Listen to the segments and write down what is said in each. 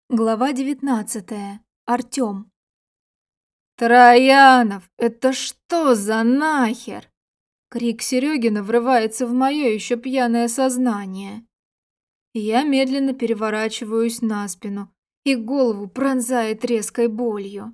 Глава 19. Артём. «Троянов, это что за нахер?» Крик Серёгина врывается в моё ещё пьяное сознание. Я медленно переворачиваюсь на спину, и голову пронзает резкой болью.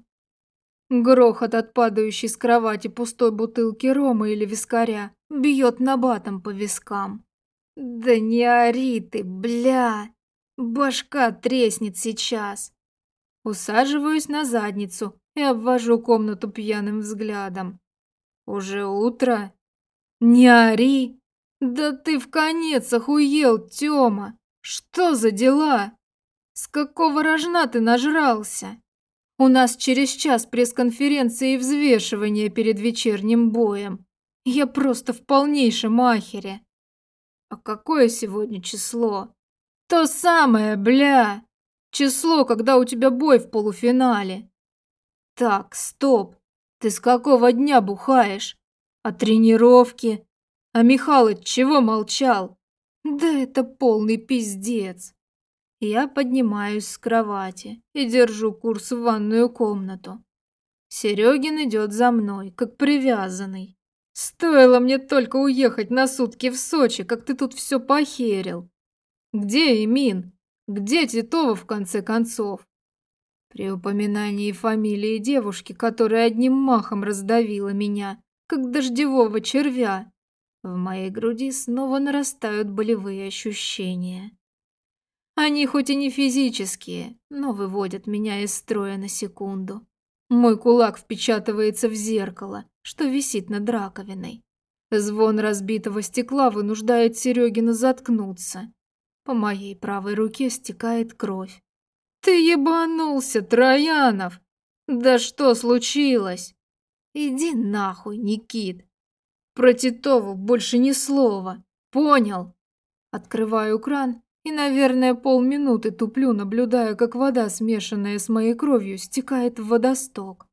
Грохот от падающей с кровати пустой бутылки рома или вискаря бьёт набатом по вискам. «Да не ори ты, бля! Башка треснет сейчас!» Усаживаюсь на задницу и обвожу комнату пьяным взглядом. Уже утро? Не ори! Да ты в конец охуел, Тёма! Что за дела? С какого рожна ты нажрался? У нас через час пресс-конференция и взвешивание перед вечерним боем. Я просто в полнейшем ахере. А какое сегодня число? То самое, бля! Число, когда у тебя бой в полуфинале. Так, стоп. Ты с какого дня бухаешь? А тренировки? А Михалыч чего молчал? Да это полный пиздец. Я поднимаюсь с кровати и держу курс в ванную комнату. Серёгин идёт за мной, как привязанный. Стоило мне только уехать на сутки в Сочи, как ты тут всё похерил. Где Эмин? Где Титова, в конце концов? При упоминании фамилии девушки, которая одним махом раздавила меня, как дождевого червя, в моей груди снова нарастают болевые ощущения. Они хоть и не физические, но выводят меня из строя на секунду. Мой кулак впечатывается в зеркало, что висит над раковиной. Звон разбитого стекла вынуждает Серёгина заткнуться. По моей правой руке стекает кровь. «Ты ебанулся, Троянов! Да что случилось?» «Иди нахуй, Никит! Про Титову больше ни слова, понял?» Открываю кран и, наверное, полминуты туплю, наблюдая, как вода, смешанная с моей кровью, стекает в водосток.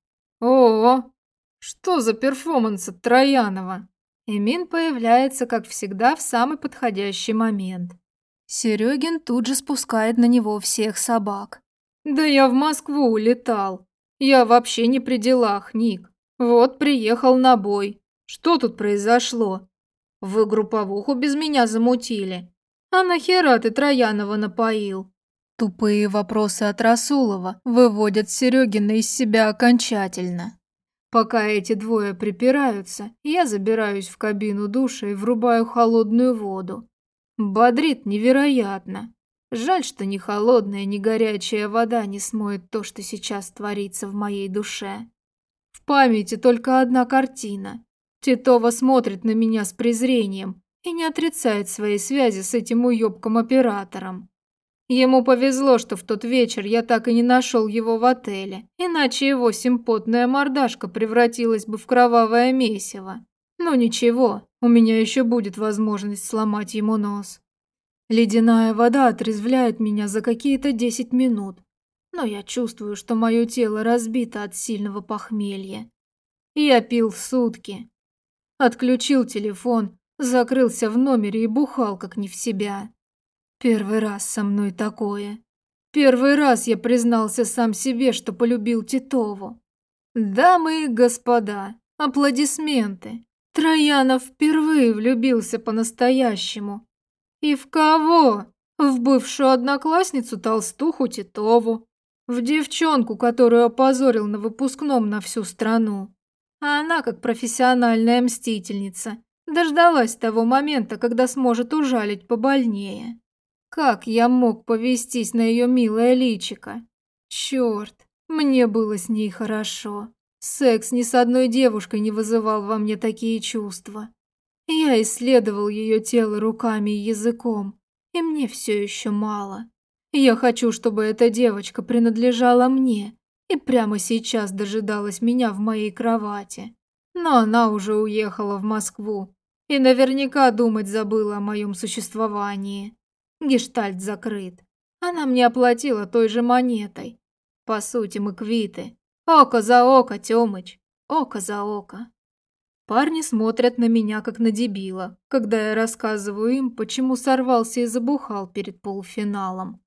«О, что за перформанс от Троянова?» Эмин появляется, как всегда, в самый подходящий момент. Серёгин тут же спускает на него всех собак. «Да я в Москву улетал. Я вообще не при делах, Ник. Вот приехал на бой. Что тут произошло? Вы групповуху без меня замутили. А нахера ты Троянова напоил?» Тупые вопросы от Расулова выводят Серёгина из себя окончательно. Пока эти двое припираются, я забираюсь в кабину душа и врубаю холодную воду. Бодрит невероятно. Жаль, что ни холодная, ни горячая вода не смоет то, что сейчас творится в моей душе. В памяти только одна картина. Титова смотрит на меня с презрением и не отрицает своей связи с этим уёбком-оператором. Ему повезло, что в тот вечер я так и не нашел его в отеле, иначе его симпотная мордашка превратилась бы в кровавое месиво. Но ничего, у меня еще будет возможность сломать ему нос. Ледяная вода отрезвляет меня за какие-то 10 минут, но я чувствую, что мое тело разбито от сильного похмелья. Я пил сутки. Отключил телефон, закрылся в номере и бухал как не в себя. Первый раз со мной такое. Первый раз я признался сам себе, что полюбил Титову. Дамы и господа, аплодисменты. Троянов впервые влюбился по-настоящему. И в кого? В бывшую одноклассницу толстуху Титову. В девчонку, которую опозорил на выпускном на всю страну. А она, как профессиональная мстительница, дождалась того момента, когда сможет ужалить побольнее. Как я мог повестись на ее милое личико? Черт, мне было с ней хорошо. Секс ни с одной девушкой не вызывал во мне такие чувства. Я исследовал ее тело руками и языком, и мне все еще мало. Я хочу, чтобы эта девочка принадлежала мне и прямо сейчас дожидалась меня в моей кровати. Но она уже уехала в Москву и наверняка думать забыла о моем существовании. Гештальт закрыт. Она мне оплатила той же монетой. По сути, мы квиты. Око за око, Тёмыч. Око за око. Парни смотрят на меня, как на дебила, когда я рассказываю им, почему сорвался и забухал перед полуфиналом.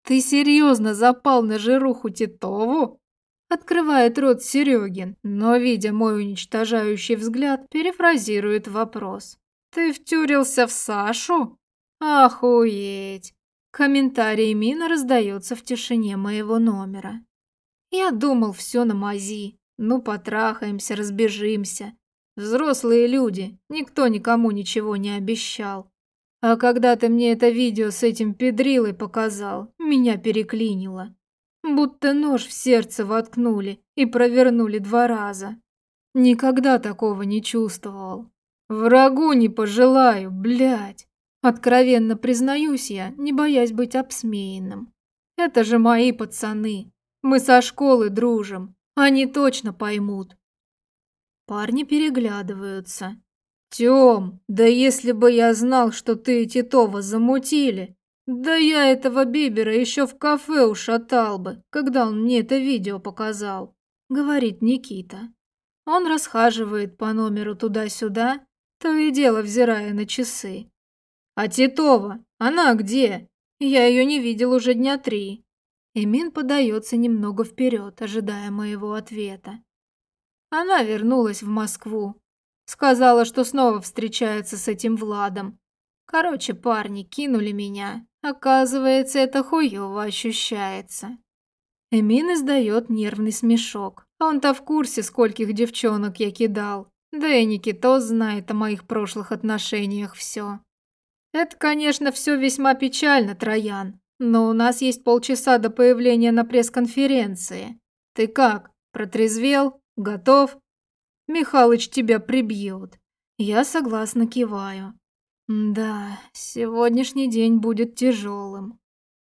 Ты серьезно запал на жируху Титову? Открывает рот Серегин, но, видя мой уничтожающий взгляд, перефразирует вопрос. Ты втюрился в Сашу? Охуеть! Комментарий Мина раздается в тишине моего номера. Я думал, все на мази. Ну, потрахаемся, разбежимся. Взрослые люди, никто никому ничего не обещал. А когда ты мне это видео с этим педрилой показал, меня переклинило. Будто нож в сердце воткнули и провернули 2 раза. Никогда такого не чувствовал. Врагу не пожелаю, блядь. Откровенно признаюсь я, не боясь быть обсмеянным. Это же мои пацаны. Мы со школы дружим. Они точно поймут. Парни переглядываются. Тём, да если бы я знал, что ты и Титова замутили, да я этого Бибера еще в кафе ушатал бы, когда он мне это видео показал, говорит Никита. Он расхаживает по номеру туда-сюда, то и дело взирая на часы. А Титова, она где? Я ее не видел уже дня 3. Эмин подается немного вперед, ожидая моего ответа. Она вернулась в Москву. Сказала, что снова встречается с этим Владом. Короче, парни кинули меня. Оказывается, это хуёво ощущается. Эмин издает нервный смешок. Он-то в курсе, скольких девчонок я кидал. Да и Никитос знает о моих прошлых отношениях все. Это, конечно, все весьма печально, Троян. Но у нас есть полчаса до появления на пресс-конференции. Ты как, протрезвел? Готов? Михалыч тебя прибьет. Я согласно киваю. Да, сегодняшний день будет тяжелым.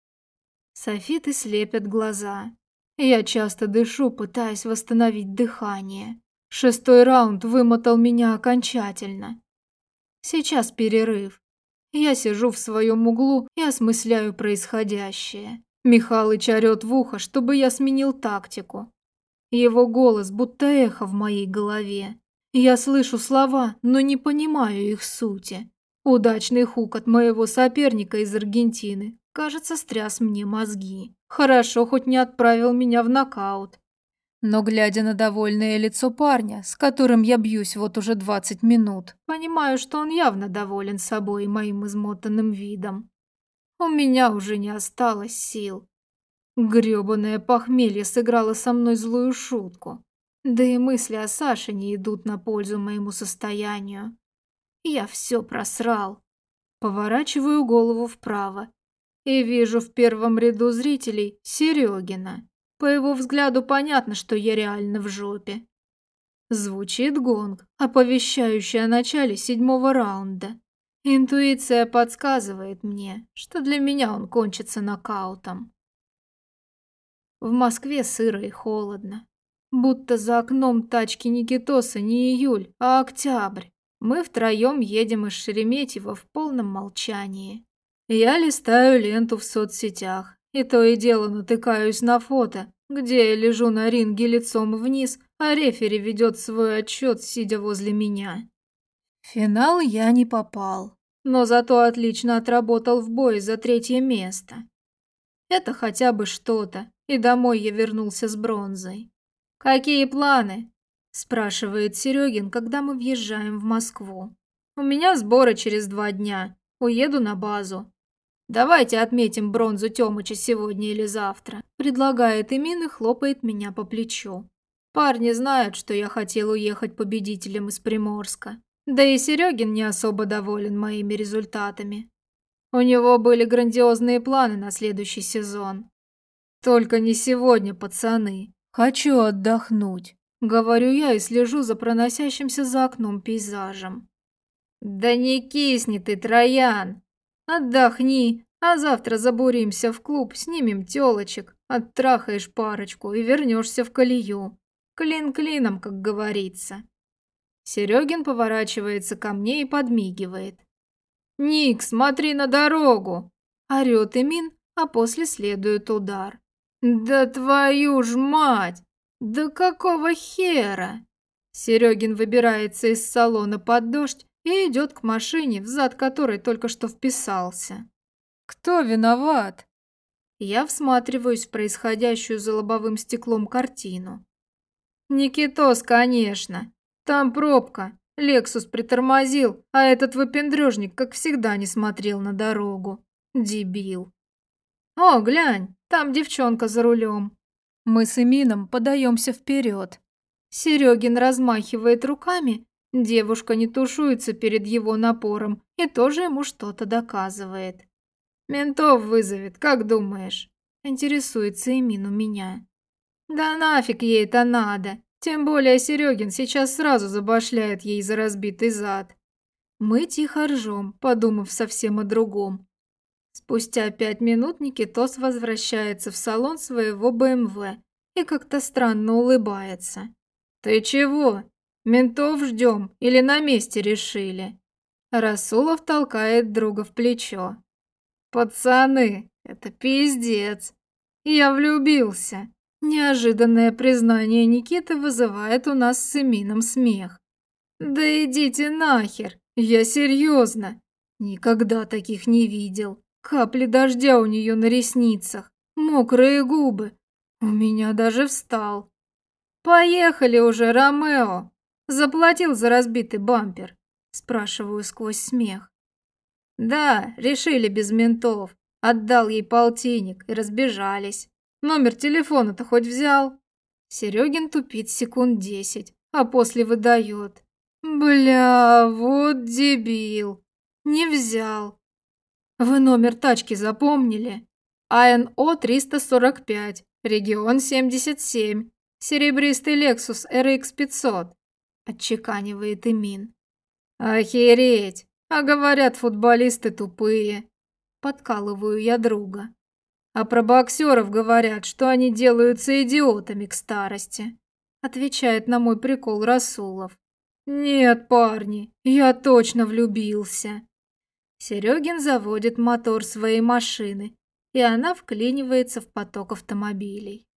Софиты слепят глаза. Я часто дышу, пытаясь восстановить дыхание. 6-й раунд вымотал меня окончательно. Сейчас перерыв. Я сижу в своем углу и осмысляю происходящее. Михалыч орёт в ухо, чтобы я сменил тактику. Его голос будто эхо в моей голове. Я слышу слова, но не понимаю их сути. Удачный хук от моего соперника из Аргентины, кажется, стряс мне мозги. Хорошо, хоть не отправил меня в нокаут. Но, глядя на довольное лицо парня, с которым я бьюсь вот уже 20 минут, понимаю, что он явно доволен собой и моим измотанным видом. У меня уже не осталось сил. Грёбаное похмелье сыграло со мной злую шутку. Да и мысли о Саше не идут на пользу моему состоянию. Я все просрал. Поворачиваю голову вправо и вижу в первом ряду зрителей Серегина. По его взгляду понятно, что я реально в жопе. Звучит гонг, оповещающий о начале 7-го раунда. Интуиция подсказывает мне, что для меня он кончится нокаутом. В Москве сыро и холодно. Будто за окном тачки Никитоса не июль, а октябрь. Мы втроем едем из Шереметьево в полном молчании. Я листаю ленту в соцсетях, и то и дело натыкаюсь на фото, где я лежу на ринге лицом вниз, а рефери ведет свой отчет, сидя возле меня. В финал я не попал, но зато отлично отработал в бое за 3-е место. Это хотя бы что-то, и домой я вернулся с бронзой. «Какие планы?» – спрашивает Серегин, когда мы въезжаем в Москву. «У меня сборы через 2 дня. Уеду на базу. Давайте отметим бронзу Тёмыча сегодня или завтра», – предлагает Эмин и хлопает меня по плечу. Парни знают, что я хотел уехать победителем из Приморска. Да и Серегин не особо доволен моими результатами. У него были грандиозные планы на следующий сезон. «Только не сегодня, пацаны. Хочу отдохнуть», — говорю я и слежу за проносящимся за окном пейзажем. «Да не кисни ты, Троян! Отдохни, а завтра забуримся в клуб, снимем тёлочек, оттрахаешь парочку и вернешься в колею. Клин клином, как говорится». Серегин поворачивается ко мне и подмигивает. «Ник, смотри на дорогу!» – орёт Эмин, а после следует удар. «Да твою ж мать! Да какого хера?» Серегин выбирается из салона под дождь и идет к машине, взад которой только что вписался. «Кто виноват?» Я всматриваюсь в происходящую за лобовым стеклом картину. Никитос, конечно. Там пробка. Лексус притормозил, а этот выпендрежник, как всегда, не смотрел на дорогу. Дебил. О, глянь, там девчонка за рулем. Мы с Эмином подаемся вперед. Серегин размахивает руками, девушка не тушуется перед его напором и тоже ему что-то доказывает. «Ментов вызовет, как думаешь?» – интересуется Эмин у меня. «Да нафиг ей это надо, тем более Серегин сейчас сразу забашляет ей за разбитый зад». Мы тихо ржем, подумав совсем о другом. Спустя 5 минут Никитос возвращается в салон своего БМВ и как-то странно улыбается. «Ты чего? Ментов ждем или на месте решили?» Расулов толкает друга в плечо. «Пацаны, это пиздец. Я влюбился». Неожиданное признание Никиты вызывает у нас с Эмином смех. «Да идите нахер, я серьезно. Никогда таких не видел. Капли дождя у нее на ресницах, мокрые губы. У меня даже встал. Поехали уже, Ромео. Заплатил за разбитый бампер?» Спрашиваю сквозь смех. «Да, решили без ментов. Отдал ей полтинник и разбежались. Номер телефона-то хоть взял?» Серегин тупит секунд 10, а после выдает. «Бля, вот дебил. Не взял. Вы номер тачки запомнили? АНО 345, регион 77, серебристый Lexus RX 500», отчеканивает Эмин. «Охереть! А говорят, футболисты тупые». Подкалываю я друга. «А про боксеров говорят, что они делаются идиотами к старости», отвечает на мой прикол Расулов. «Нет, парни, я точно влюбился». Серегин заводит мотор своей машины, и она вклинивается в поток автомобилей.